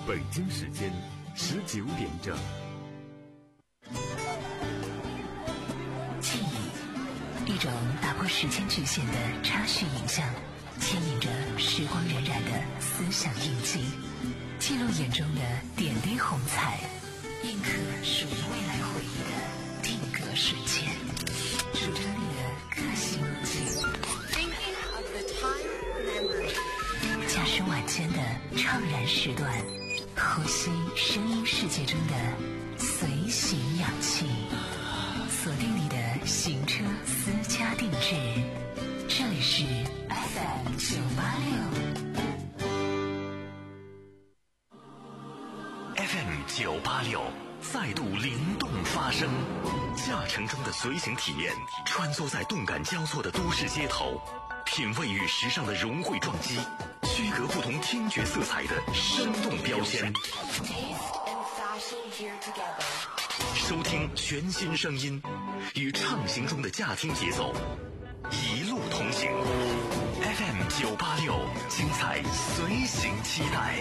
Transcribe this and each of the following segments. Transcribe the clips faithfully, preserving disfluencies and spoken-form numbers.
北京时间十九点整。 记忆，一种打破时间局限的插叙影像，牵引着时光荏苒的思想印记，记录眼中的点滴红彩，印刻属于未来回忆的定格瞬间，主张你的个性记忆。驾驶晚间的怅然时段，呼吸声音世界中的随行氧气，锁定你的行车私家定制，这里是 F M 九八六 F M 九八六再度灵动发声，驾乘中的随行体验，穿梭在动感交错的都市街头，品味与时尚的融汇撞击，区隔不同听觉色彩的生动标签，收听全新声音，与畅行中的驾听节奏一路同行。 F M 九八六，精彩随行期待。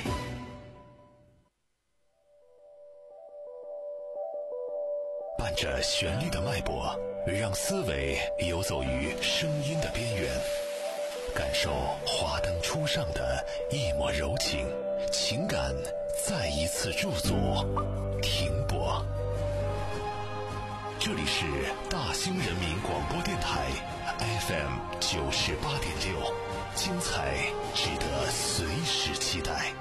伴着旋律的脉搏，让思维游走于声音的边缘，感受华灯初上的一抹柔情，情感再一次驻足停泊。这里是大兴人民广播电台 F M 九十八点六，精彩值得随时期待。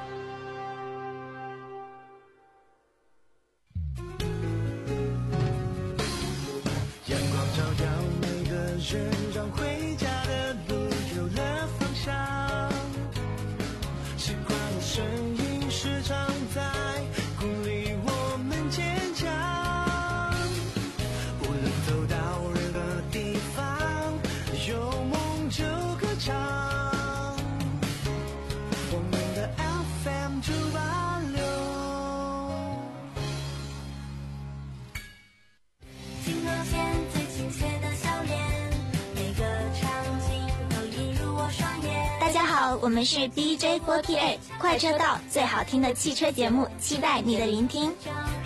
阳光照耀每个人，让回家的路有了方向。习惯的声音时常在鼓励我们坚强。无论走到任何地方，有梦就歌唱。我们的 F M 九八六。 镜头前最亲切的笑脸，每个场景都映入我双眼。 大家好，我们是 D J 四十八，快车道最好听的汽车节目，期待你的聆听。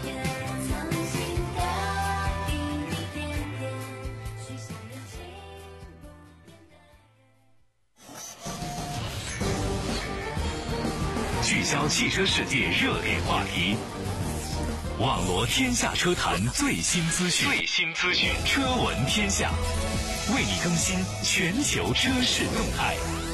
聚焦汽车世界热点话题，网罗天下车坛最新资讯，最新资讯，车闻天下，为你更新全球车市动态。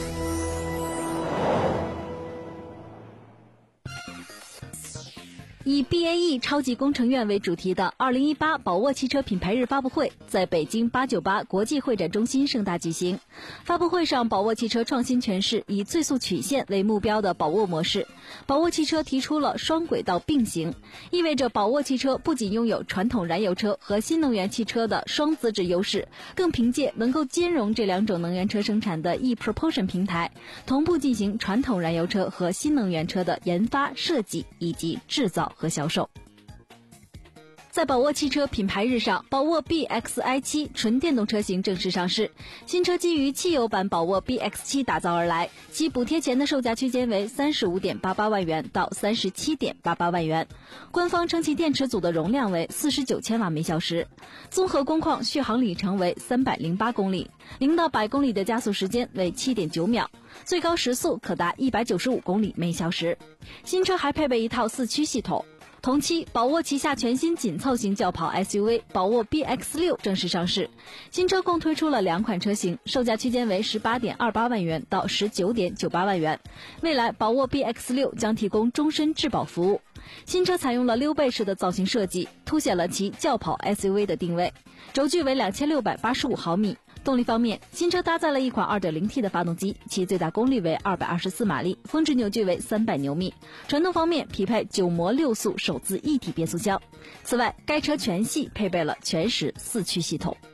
以 B A E 超级工程院为主题的二零一八宝沃汽车品牌日发布会在北京八九八国际会展中心盛大举行。发布会上，宝沃汽车创新诠释以最速曲线为目标的宝沃模式。宝沃汽车提出了双轨道并行，意味着宝沃汽车不仅拥有传统燃油车和新能源汽车的双资质优势，更凭借能够兼容这两种能源车生产的 e-propulsion 平台，同步进行传统燃油车和新能源车的研发、设计以及制造和销售。在宝沃汽车品牌日上，宝沃 B X I 七 纯电动车型正式上市。新车基于汽油版宝沃 B X 七 打造而来，其补贴前的售价区间为 三十五点八八万元到 三十七点八八万元。官方称其电池组的容量为四十九千瓦每小时，综合工况续航里程为三百零八公里，零到百公里的加速时间为 七点九秒，最高时速可达一百九十五公里每小时。新车还配备一套四驱系统。同期，宝沃旗下全新紧凑型轿跑 S U V 宝沃 B X 六 正式上市。新车共推出了两款车型，售价区间为 十八点二八万元到 十九点九八万元。未来，宝沃 B X 六 将提供终身质保服务。新车采用了溜背式的造型设计，凸显了其轿跑 S U V 的定位。轴距为两千六百八十五毫米。动力方面，新车搭载了一款 二点零 T 的发动机，其最大功率为二百二十四马力，峰值扭矩为三百牛米。传动方面，匹配九模六速手自一体变速箱。此外，该车全系配备了全时四驱系统。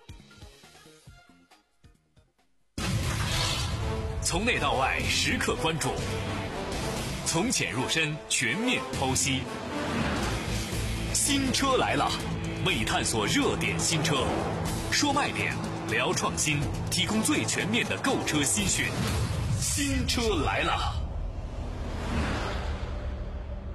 从内到外时刻关注，从浅入深全面剖析。新车来了，为你探索热点新车，说卖点，聊创新，提供最全面的购车新讯。新车来了。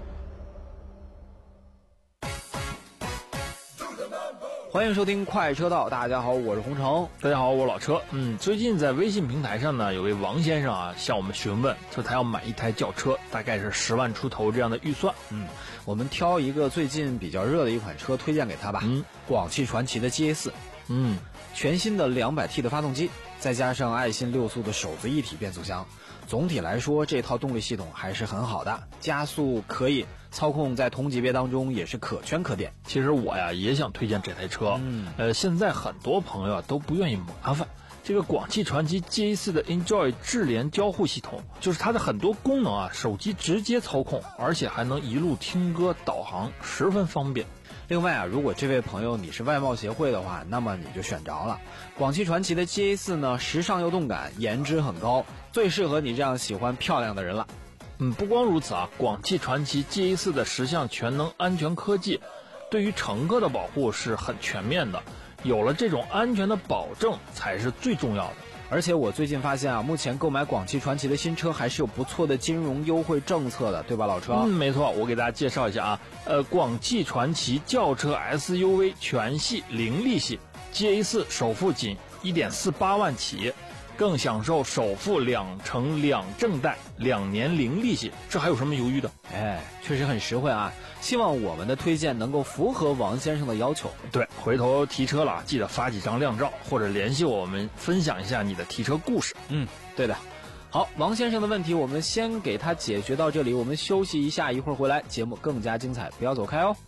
欢迎收听快车道，大家好，我是洪城。 大家好，我老车。嗯，最近在微信平台上呢，有位王先生啊向我们询问，说他要买一台轿车，大概是十万出头这样的预算。 嗯，我们挑一个最近比较热的一款车推荐给他吧。 嗯， 广汽传祺的 G A 四。 嗯， 全新的 两百 T 的发动机，再加上爱信六速的手自一体变速箱，总体来说这套动力系统还是很好的，加速可以，操控在同级别当中也是可圈可点。 其实我呀也想推荐这台车。 嗯， 呃，现在很多朋友啊都不愿意麻烦。这个广汽传祺 G A 四 的 Enjoy 智联交互系统，就是它的很多功能啊，手机直接操控，而且还能一路听歌导航，十分方便。 另外啊，如果这位朋友你是外貌协会的话，那么你就选着了。广汽传祺的 G A 四 呢，时尚又动感，颜值很高，最适合你这样喜欢漂亮的人了。 嗯，不光如此啊，广汽传祺 G A 四 的十项全能安全科技，对于乘客的保护是很全面的。有了这种安全的保证才是最重要的。 而且我最近发现啊，目前购买广汽传祺的新车还是有不错的金融优惠政策的，对吧，老车？ 嗯，没错，我给大家介绍一下啊，呃，广汽传祺轿车 S U V 全系零利息 ，G A 四 首付仅 一点四八万起，更享受首付两成两证贷，两年零利息，这还有什么犹豫的？ 哎，确实很实惠啊！希望我们的推荐能够符合王先生的要求。 对，回头提车了，记得发几张靓照，或者联系我们分享一下你的提车故事。 嗯，对的。好，王先生的问题我们先给他解决到这里，我们休息一下，一会儿回来节目更加精彩，不要走开哦。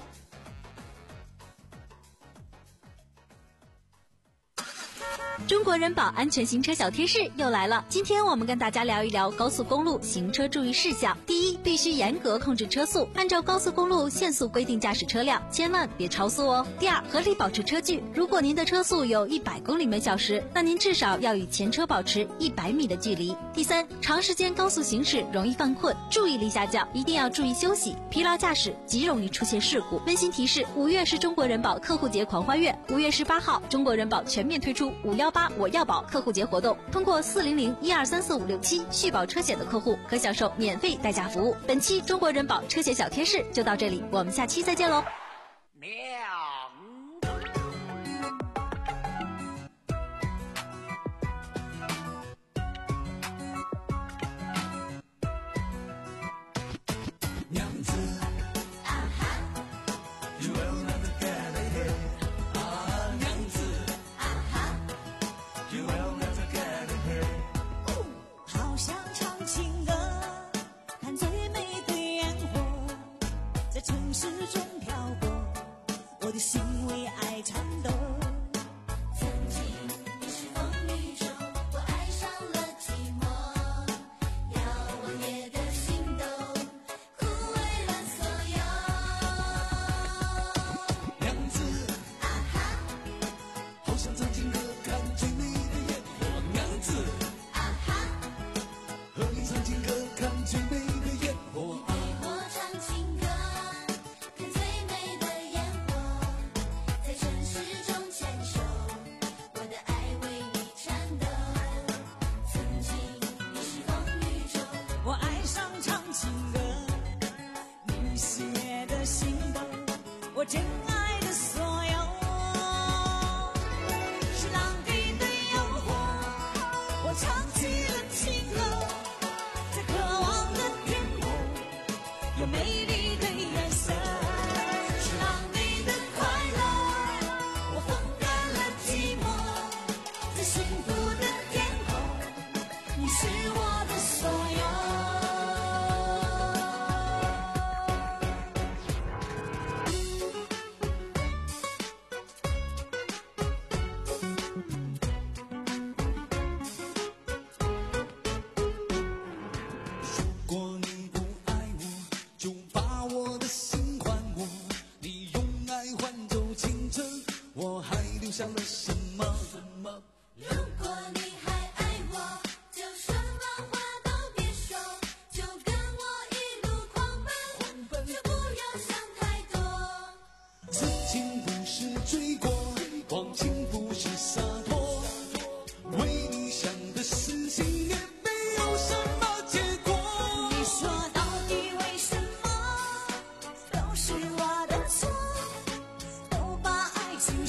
中国人保安全行车小贴士又来了，今天我们跟大家聊一聊高速公路行车注意事项。第一，必须严格控制车速，按照高速公路限速规定驾驶车辆，千万别超速哦。第二，合理保持车距，如果您的车速有一百公里每小时，那您至少要与前车保持一百米的距离。第三，长时间高速行驶容易犯困，注意力下降，一定要注意休息，疲劳驾驶极容易出现事故。温馨提示，五月是中国人保客户节狂欢月，五月十八号，中国人保全面推出五幺八我要保客户节活动，通过四零零一二三四五六七续保车险的客户可享受免费代驾服务。本期中国人保车险小贴士就到这里，我们下期再见喽。 真爱的所有，是浪底的诱惑，我唱起了情歌，在渴望的天空，有美丽的颜色，是浪底的快乐，我风干了寂寞，在幸福的天空，你是我的所有。 想了什么？ 如果你还爱我，就什么话都别说，就跟我一路狂奔，就不要想太多。 此情不是追过，忘情不是洒脱，为你想的事情也没有什么结果。 你说到底为什么都是我的错，都把爱情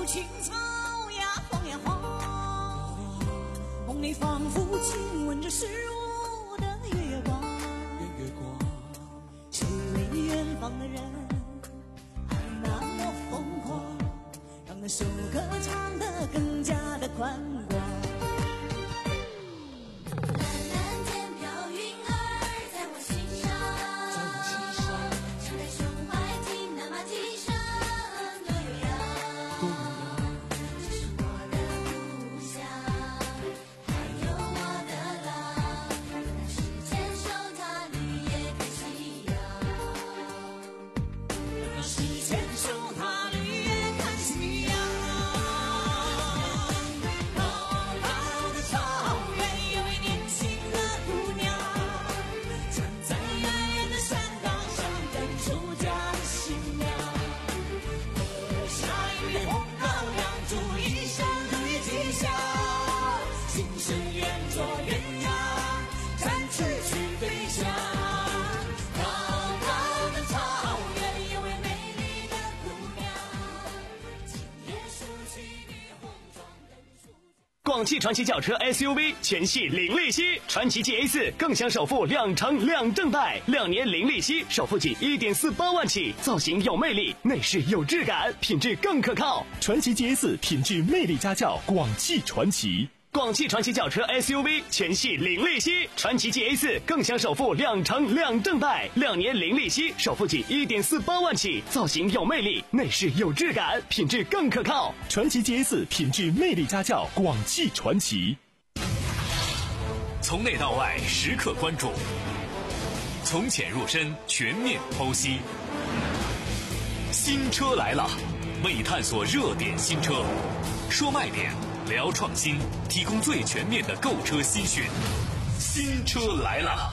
青草呀，黄呀黄，梦里仿佛亲吻着十五的月光。谁为远方的人还那么疯狂，让那首歌唱得更加的宽广。 广汽传祺轿车 S U V 全系零利息，传祺 G A 四更享首付两成两证贷，两年零利息，首付仅一点四八万起，造型有魅力，内饰有质感，品质更可靠。 传祺 G A 四品质魅力家轿，广汽传祺。 广汽传祺轿车 S U V 全系零利息，传祺 G A 四更享首付两成两证贷，两年零利息，首付仅一点四八万起，造型有魅力，内饰有质感，品质更可靠。 传祺 G A 四品质魅力家轿，广汽传祺。 从内到外时刻关注，从浅入深全面剖析。新车来了，为你探索热点新车，说卖点，聊创新，提供最全面的购车资讯。新车来了。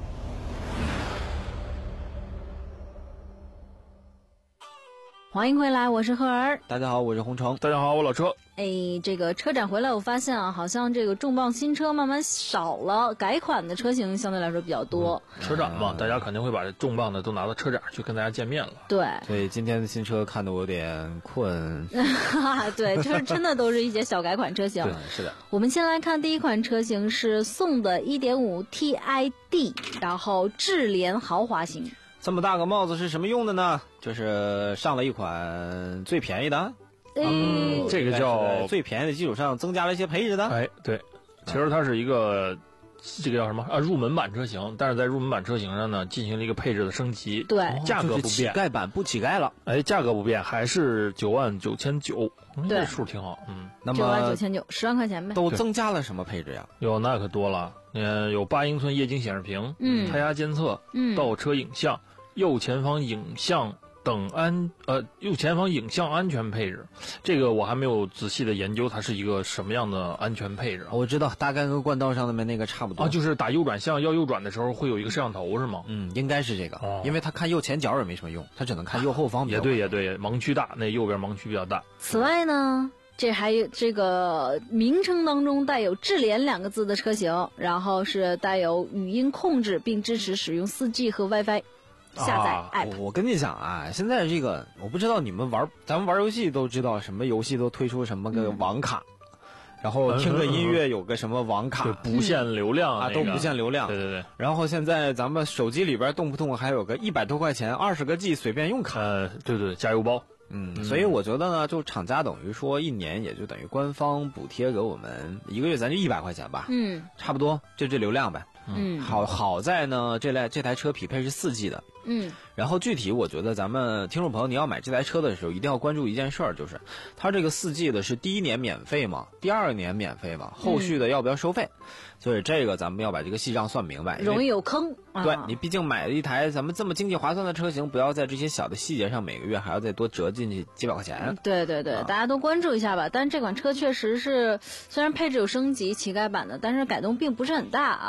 欢迎回来，我是赫儿。 大家好，我是洪城。 大家好，我老车。 哎，这个车展回来，我发现啊，好像这个重磅新车慢慢少了，改款的车型相对来说比较多。 嗯、车展嘛，大家肯定会把这重磅的都拿到车展去跟大家见面了。 对， 所以今天的新车看得我有点困。 对，这真的都是一些小改款车型。 对，是的。 我们先来看第一款车型是宋的 一点五 T I D， 然后智联豪华型。 这么大个帽子是什么用的呢？就是上了一款最便宜的。 嗯，这个叫最便宜的基础上增加了一些配置的。 哎，对，其实它是一个、嗯、这个叫什么啊？入门版车型，但是在入门版车型上呢，进行了一个配置的升级。 对， 价格不变， 就是乞丐版不乞丐了。 哎，价格不变，还是九万九千九。 对， 这数挺好。嗯， 那么九万九千九，十万块钱呗。 都增加了什么配置呀？ 有，那可多了。嗯，有八英寸液晶显示屏， 嗯， 胎压监测， 嗯， 倒车影像，右前方影像。等安呃右前方影像安全配置，这个我还没有仔细的研究它是一个什么样的安全配置。 我知道大概跟冠道上面那个差不多啊，就是打右转向要右转的时候会有一个摄像头是吗？ 嗯，应该是这个， 哦、 因为它看右前角也没什么用，它只能看右后方比较。 也对也对，盲区大，那右边盲区比较大。 此外呢，这还有这个名称当中带有智联两个字的车型，然后是带有语音控制，并支持使用 四 G 和 WiFi。下载 app、 啊、我, 我跟你讲啊，现在这个我不知道你们玩，咱们玩游戏都知道什么游戏都推出什么个网卡，嗯、然后听个音乐有个什么网卡， 嗯、不限流量、 啊， 那个、 都不限流量。 对对对。 然后现在咱们手机里边动不动还有个一百多块钱二十个 G 随便用卡。 呃，对对，加油包。 嗯，嗯所以我觉得呢，就厂家等于说一年也就等于官方补贴给我们一个月，咱就一百块钱吧。 嗯， 差不多就这流量呗。 嗯， 好好在呢，这台这台车匹配是 四 G 的。 嗯， 然后具体我觉得咱们听众朋友你要买这台车的时候，一定要关注一件事儿，就是它这个 四 G 的是第一年免费嘛，第二年免费嘛，后续的要不要收费？嗯、所以这个咱们要把这个细账算明白， 容易有坑。 对、 啊、 你毕竟买了一台咱们这么经济划算的车型，不要在这些小的细节上每个月还要再多折进去几百块钱。 对对对，啊、大家都关注一下吧。但是这款车确实是虽然配置有升级乞丐版的，但是改动并不是很大啊，很多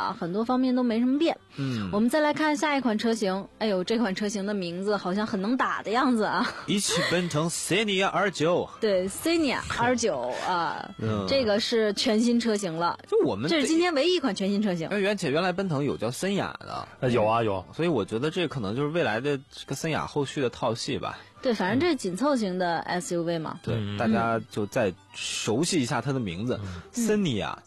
方面都没什么变。 嗯， 我们再来看下一款车型，哎呦，这款车型的名字好像很能打的样子啊！ 一汽奔腾 Scenia R 九， 对 ，Scenia R 九啊， 嗯， 这个是全新车型了， 就我们这是今天唯一一款全新车型。 因为原且原来奔腾有叫森雅的， 呃、有啊有， 所以我觉得这可能就是未来的这个森雅后续的套系吧。 对，反正这是紧凑型的 S U V 嘛。 对， 嗯、 大家就再熟悉一下它的名字，森尼亚。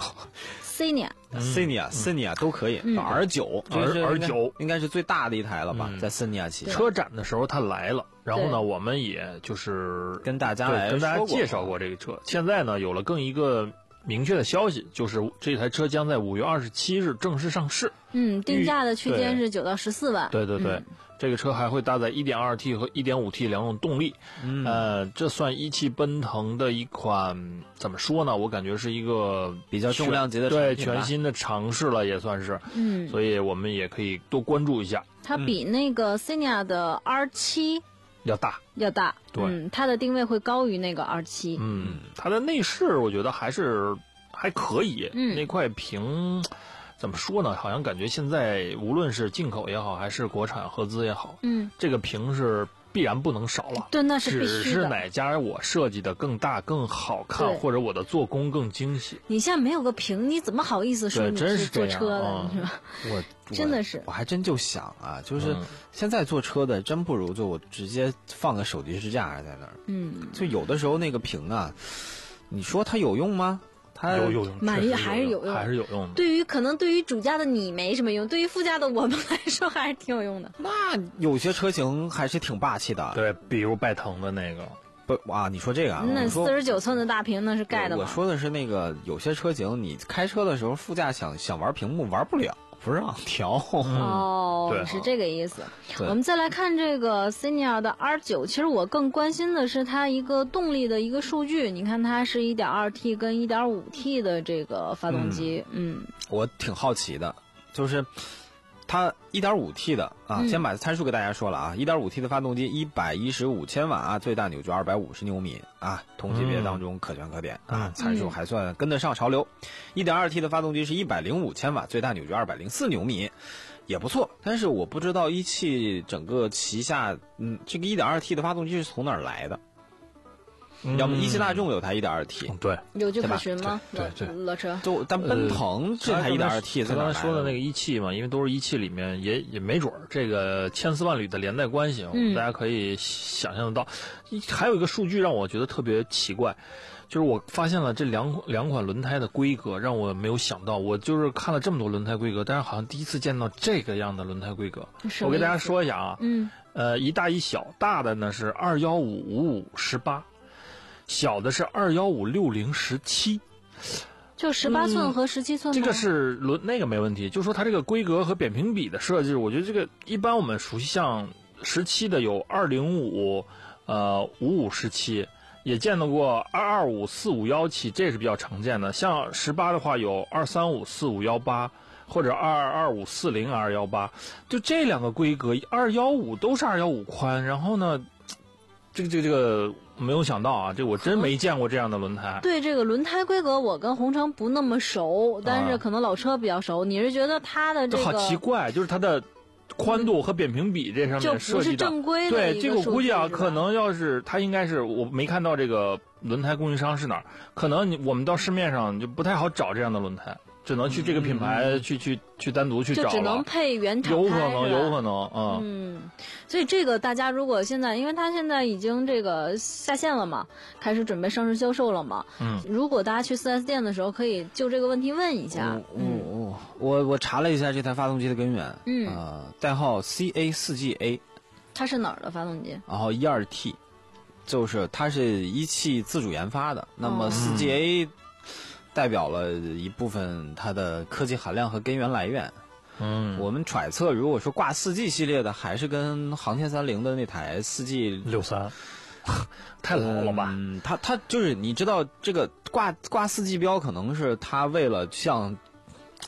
Scenia Scenia Scenia 都可以 ，R 九 R 九应该是最大的一台了吧， 嗯、 在森尼亚旗下。 车展的时候它来了，然后呢，我们也就是跟大家来跟大家介绍过这个车。现在呢，有了更一个明确的消息，就是这台车将在五月二十七日正式上市。 嗯，定价的区间是九到十四万。 对对对。 嗯， 这个车还会搭载 一点二 T 和 一点五 T 两种动力， 嗯、 呃，这算一汽奔腾的一款怎么说呢？我感觉是一个比较重量级的对全新的尝试了，也算是。 嗯， 所以我们也可以多关注一下。 它比那个 Scenia 的 R 七要大， 要大。 对， 嗯，它的定位会高于那个 R 七。 嗯，它的内饰我觉得还是还可以， 嗯， 那块屏。怎么说呢？好像感觉现在无论是进口也好，还是国产合资也好， 嗯， 这个屏是必然不能少了。 对，那是必须的。 只是哪家我设计的更大、更好看，或者我的做工更精细。 你现在没有个屏，你怎么好意思说你是坐车的？ 嗯、 是吧？ 我真的是， 我还真就想啊，就是现在坐车的，真不如就我直接放个手机支架在那儿。 嗯， 就有的时候那个屏啊，你说它有用吗？它有有用， 满意还是有用， 还是有用的。 对于可能对于主驾的你没什么用，对于副驾的我们来说还是挺有用的。 那有些车型还是挺霸气的， 对，比如拜腾的那个。 不哇，你说这个啊？ 那四十九寸的大屏那是盖的吗？ 我说的是那个有些车型，你开车的时候副驾想想玩屏幕玩不了。不让调、 嗯、哦， 对， 是这个意思。我们再来看这个 Scenia 的 R 九，其实我更关心的是它一个动力的一个数据。你看它是 一点二 T 跟 一点五 T 的这个发动机，嗯， 嗯我挺好奇的，就是它 一点五 T 的啊， 嗯、 先把参数给大家说了啊 ，一点五 T 的发动机一百一十五千瓦啊，最大扭矩二百五十牛米啊，同级别当中可圈可点、嗯、啊，参数还算跟得上潮流。一点二 T 的发动机是一百零五千瓦，最大扭矩二百零四牛米，也不错。但是我不知道一汽整个旗下，嗯，这个 一点二 T 的发动机是从哪儿来的？ 嗯、 要么一汽大众有台 一点二 T， 对， 有据可循吗？ 对对， 老车就但奔腾这台 一点二 T 在刚才说的那个一汽嘛，因为都是一汽里面也也没准儿这个千丝万缕的连带关系， 嗯、 大家可以想象得到。还有一个数据让我觉得特别奇怪，就是我发现了这两两款轮胎的规格让我没有想到，我就是看了这么多轮胎规格，但是好像第一次见到这个样的轮胎规格。我给大家说一下啊， 嗯， 呃，一大一小，大的呢是二幺五五五十八。小的是二幺五六零十七， 就十八寸和十七寸、 嗯。这个是轮那个没问题，就说它这个规格和扁平比的设计，我觉得这个一般我们熟悉像十七的有二零五，呃五五十七，也见到过二二五四五幺七，这是比较常见的。像十八的话有二三五四五幺八或者二二二五四零二幺八，就这两个规格，二幺五都是二幺五宽，然后呢，这个这个这个。没有想到啊，这我真没见过这样的轮胎。 对这个轮胎规格，我跟红城不那么熟，但是可能老车比较熟。啊、你是觉得它的这个好奇怪，就是它的宽度和扁平比这上面设计的， 就不是正规的。 对，这个我估计啊，可能要是它应该是我没看到这个轮胎供应商是哪儿，可能你我们到市面上就不太好找这样的轮胎。只能去这个品牌、嗯、去去去单独去找了， 就只能配原厂胎， 有可能，有可能啊。 嗯，所以这个大家如果现在，因为它现在已经这个下线了嘛，开始准备上市销售了嘛。 嗯， 如果大家去 四 S 店的时候，可以就这个问题问一下。 嗯，嗯我我查了一下这台发动机的根源， 嗯， 呃，代号 C A 四 G A， 它是哪儿的发动机？ 然后一二 T， 就是它是一汽自主研发的。那么四 G A、嗯。代表了一部分它的科技含量和根源来源。 嗯， 我们揣测，如果说挂四 G 系列的，还是跟航天三零的那台四 G 六三，太老了吧？ 嗯，它它就是你知道这个挂挂四 G 标，可能是它为了向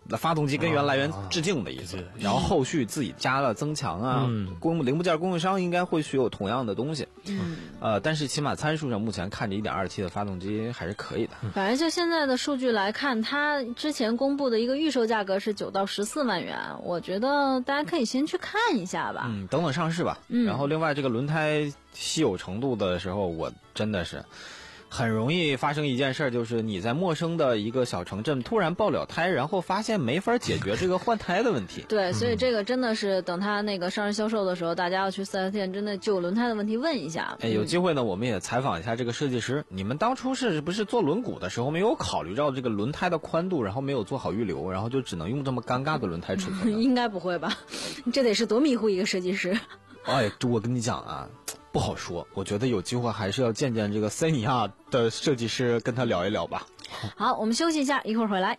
发动机跟原来源致敬的意思，然后后续自己加了增强啊， 嗯供零部件供应商应该会许有同样的东西， 嗯， 呃，但是起码参数上目前看着 一点二 T 的发动机还是可以的。 反正就现在的数据来看，它之前公布的一个预售价格是九到十四万元，我觉得大家可以先去看一下吧。 嗯，等等上市吧。 嗯， 然后另外这个轮胎稀有程度的时候，我真的是很容易发生一件事儿，就是你在陌生的一个小城镇突然爆了胎，然后发现没法解决这个换胎的问题。 对，所以这个真的是等它那个上市销售的时候，大家要去四 S 店真的就轮胎的问题问一下。 哎，有机会呢，我们也采访一下这个设计师。你们当初是不是做轮毂的时候没有考虑到这个轮胎的宽度，然后没有做好预留，然后就只能用这么尴尬的轮胎尺寸？ 应该不会吧？这得是多迷糊一个设计师。 哎，我跟你讲啊，不好说。我觉得有机会还是要见见这个塞尼亚的设计师，跟他聊一聊吧。 好，我们休息一下，一会儿回来。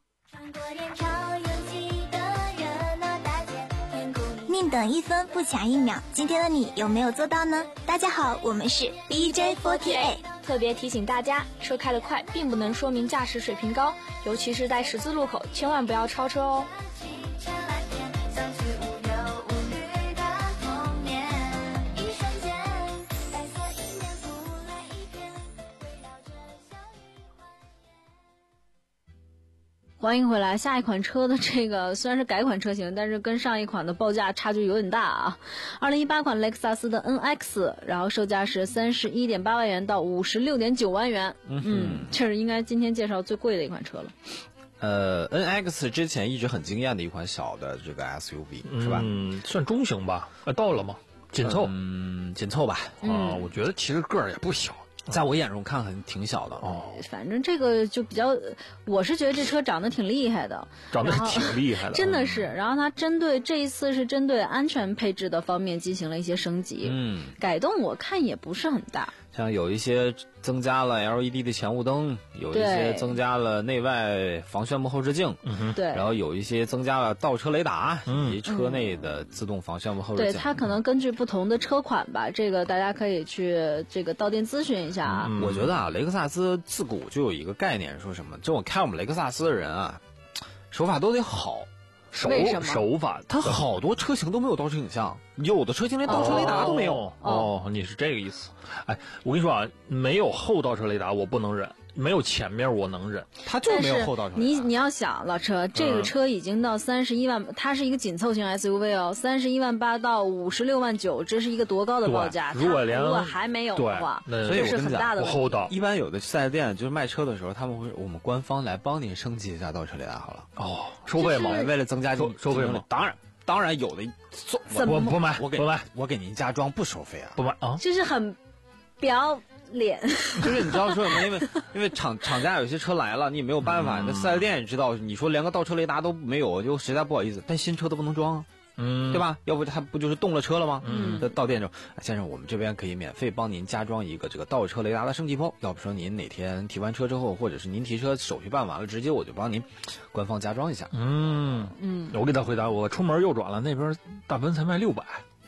宁等一分不抢一秒，今天的你有没有做到呢？大家好，我们是 D J 四十八。 特别提醒大家，车开得快并不能说明驾驶水平高，尤其是在十字路口，千万不要超车哦。 欢迎回来，下一款车的这个虽然是改款车型，但是跟上一款的报价差距有点大啊。二零一八款雷克萨斯的 N X， 然后售价是三十一点八万元到五十六点九万元。嗯, 嗯，这是应该今天介绍最贵的一款车了。 呃 ，N X 之前一直很惊艳的一款小的这个 S U V，、嗯、是吧？ 嗯，算中型吧。呃，到了吗？紧凑。 嗯，紧凑吧。 啊、嗯，我觉得其实个儿也不小。 在我眼中看很挺小的哦， 反正这个就比较，我是觉得这车长得挺厉害的， 长得挺厉害的， 真的是。然后它针对这一次是针对安全配置的方面进行了一些升级， 嗯， 改动我看也不是很大。 像有一些增加了 L E D 的前雾灯，有一些增加了内外防眩目后视镜， 嗯对， 然后有一些增加了倒车雷达、嗯、以及车内的自动防眩目后视镜。 对，它可能根据不同的车款吧，这个大家可以去这个到店咨询一下啊。 嗯、我觉得啊，雷克萨斯自古就有一个概念，说什么，就我开我们雷克萨斯的人啊，手法都得好。 手手法， 它好多车型都没有倒车影像，有的车型连倒车雷达都没有。 哦，哦哦你是这个意思？哎，我跟你说啊，没有后倒车雷达我不能忍，没有前面我能忍， 它就没有后倒车雷达。 你你要想，老车这个车已经到三十一万、嗯，它是一个紧凑型 S U V 哦，三十一万八到五十六万九，这是一个多高的报价？ 如果连如果还没有的话， 所以这是很大的后倒。 一般有的四 S店就是卖车的时候，他们会我们官方来帮您升级一下倒车雷达好了。 哦，收费吗？ 为了增加收收费吗？ 当然。当然有的， 怎么不不买？ 我给不买， 我给您加装不收费啊， 不买啊， 就是很不要脸。 就是你知道说什么？因为因为厂厂家有些车来了，你也没有办法。那四 S店也知道，你说连个倒车雷达都没有，就实在不好意思。但新车都不能装啊。 嗯， 对吧？要不它不就是动了车了吗？ 嗯， 到店中，先生，我们这边可以免费帮您加装一个这个倒车雷达的升级包。要不说您哪天提完车之后，或者是您提车手续办完了，直接我就帮您官方加装一下。 嗯嗯， 我给他回答，我出门右转了，那边大奔才卖六百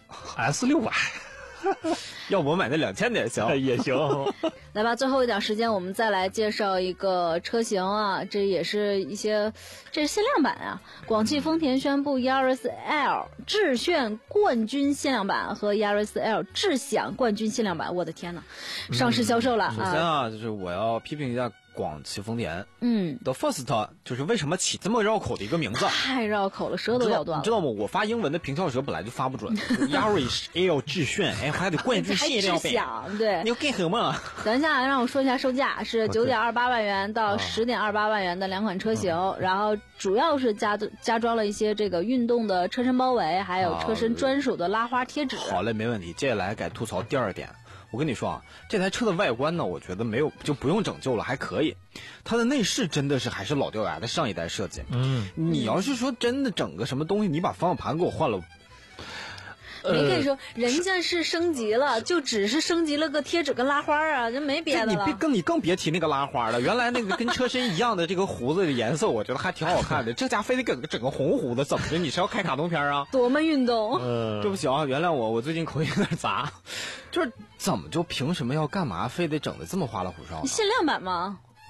，S 六百。 要不我买那两千的也行， 也行。 来吧，最后一点时间，我们再来介绍一个车型啊，这也是一些，这是限量版啊。广汽丰田宣布 Yaris L 智炫冠军限量版和 Yaris L 智享冠军限量版，我的天哪，上市销售了。 嗯、首先啊，就是我要批评一下广汽丰田， 嗯 ，The First 就是为什么起这么绕口的一个名字？ 太绕口了，舌头咬断了。 你知道吗？我发英文的平翘舌本来就发不准。Yaris L 智炫，哎，还得冠军限量版， 对， 你要干什么？ 等一下，让我说一下售价是九点二八万元到十点二八万元的两款车型， 嗯、 然后主要是加加装了一些这个运动的车身包围，还有车身专属的拉花贴纸。 好嘞，没问题。接下来该吐槽第二点。我跟你说啊，这台车的外观呢，我觉得没有就不用整旧了，还可以。它的内饰真的是还是老掉牙的上一代设计。 嗯， 你要是说真的整个什么东西，你把方向盘给我换了。 没跟你说，人家是升级了，就只是升级了个贴纸跟拉花啊，就没别的了。 你别更你更别提那个拉花了，原来那个跟车身一样的这个胡子的颜色，我觉得还挺好看的。这家非得整个整个红胡子，怎么的？你是要开卡通片啊？ 多么运动！ 嗯，这不行，原谅我，我最近口音有点杂。就是怎么就凭什么要干嘛，非得整的这么花里胡哨？ 限量版吗？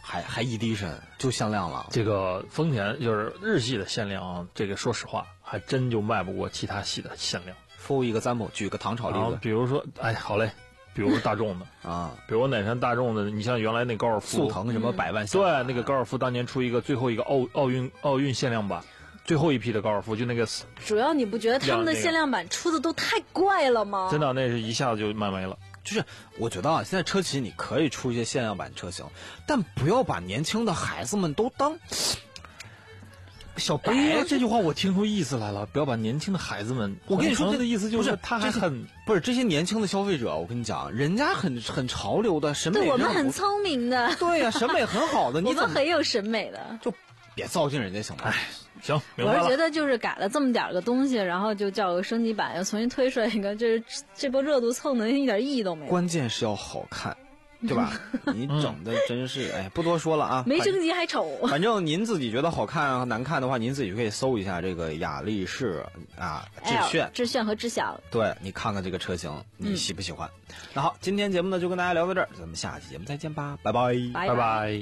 还还 edition 就限量了。 这个丰田就是日系的限量啊，这个说实话还真就卖不过其他系的限量。 For example， 举个唐朝例子， 比如说，哎，好嘞，比如大众的啊， 比如哪山大众的，你像原来那高尔夫， 速腾什么百万、嗯， 对，那个高尔夫当年出一个最后一个奥奥运奥运限量版，最后一批的高尔夫就那个。 主要你不觉得他们的限量版出的都太怪了吗？ 真的，那是一下子就卖没了。 就是我觉得啊，现在车企你可以出一些限量版车型，但不要把年轻的孩子们都当小白。 哎，这句话我听出意思来了，不要把年轻的孩子们。 我跟你说， 这的意思就是他还很不是这些年轻的消费者。我跟你讲，人家很很潮流的审美， 对我们很聪明的， 对呀、啊，审美很好的，你我们很有审美的， 就别糟践人家行吗？ 哎，行，明白了。 我是觉得就是改了这么点个东西，然后就叫个升级版，又重新推出来一个，就是这波热度蹭的一点意义都没有。 关键是要好看。对吧？你整的真是哎，不多说了啊。 没升级还丑。 反正您自己觉得好看和难看的话，您自己可以搜一下这个雅力士啊，致炫、 致炫和知晓。 对，你看看这个车型，你喜不喜欢？嗯、那好，今天节目呢就跟大家聊到这儿，咱们下期节目再见吧，拜拜， 拜拜拜。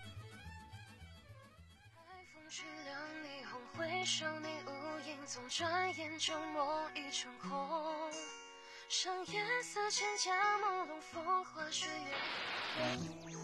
上夜色千家朦胧，风花雪月。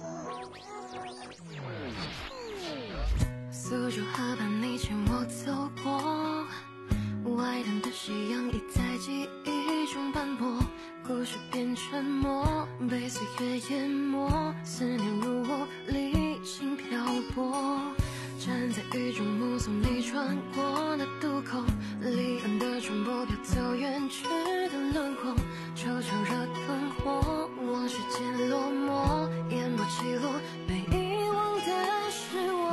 苏州河畔你牵我走过，外滩的夕阳已在记忆中斑驳，故事变沉默，被岁月淹没，思念如我离心漂泊。站在雨中目送你穿过那渡口，离岸的船舶飘走远去的轮廓，惆怅热灯火，往事渐落寞，淹没记录被遗忘的是我。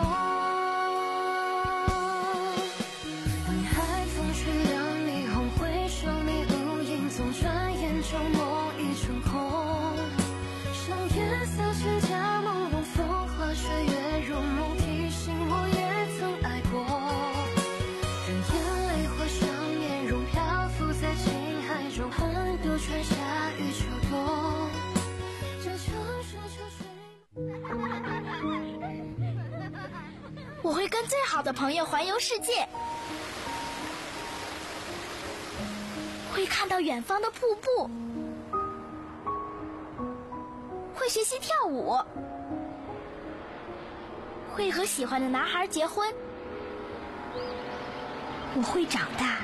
当海风吹亮霓虹，回首你无影踪，转眼就梦已成空。上夜色千家朦胧，风花雪月如梦，提醒我也曾爱过。任眼泪化上面容，漂浮在情海中，寒冬春夏与秋冬，这城市秋水。 我会跟最好的朋友环游世界，会看到远方的瀑布，会学习跳舞，会和喜欢的男孩结婚。我会长大。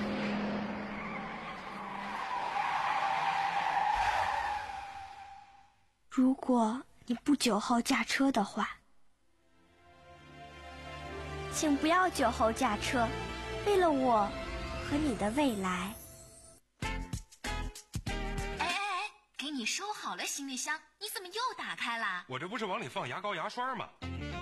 如果你不酒后驾车的话，请不要酒后驾车，为了我和你的未来。 哎哎哎，给你收好了行李箱，你怎么又打开了？ 我这不是往里放牙膏牙刷吗？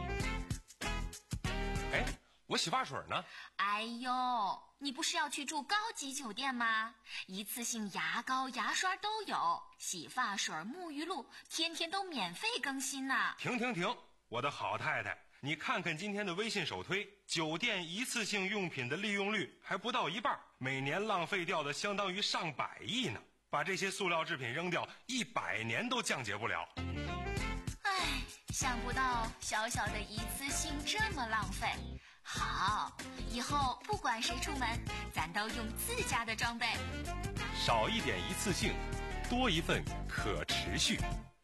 哎，我洗发水呢？ 哎呦，你不是要去住高级酒店吗？一次性牙膏牙刷都有，洗发水沐浴露天天都免费更新呢。 停停停，我的好太太，你看看今天的微信首推，酒店一次性用品的利用率还不到一半，每年浪费掉的相当于上百亿呢。把这些塑料制品扔掉，一百年都降解不了。 唉，想不到小小的一次性这么浪费。好，以后不管谁出门，咱都用自家的装备。 少一点一次性，多一份可持续。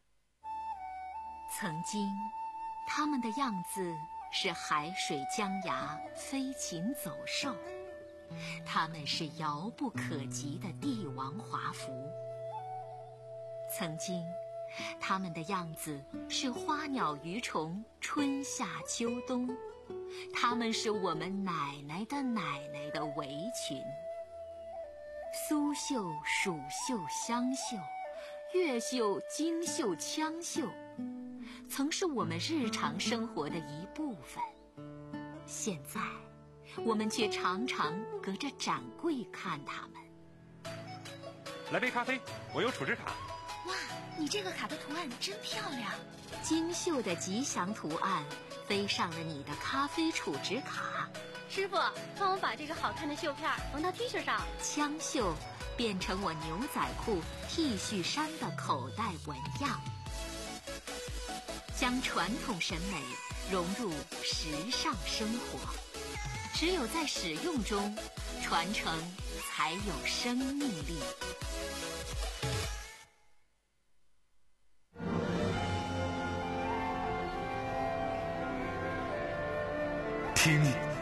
曾经，他们的样子是海水江崖，飞禽走兽。他们是遥不可及的帝王华服。曾经，他们的样子是花鸟鱼虫，春夏秋冬。他们是我们奶奶的奶奶的围裙。苏绣、蜀绣、湘绣，越绣、京绣、羌绣，曾是我们日常生活的一部分。现在我们却常常隔着展柜看他们。 来杯咖啡，我有储值卡。 哇，你这个卡的图案真漂亮，精绣的吉祥图案飞上了你的咖啡储值卡。 师傅，帮我把这个好看的绣片缝到 T 恤上。 枪绣变成我牛仔裤、T 恤衫的口袋纹样，将传统审美融入时尚生活。只有在使用中，传承才有生命力。 听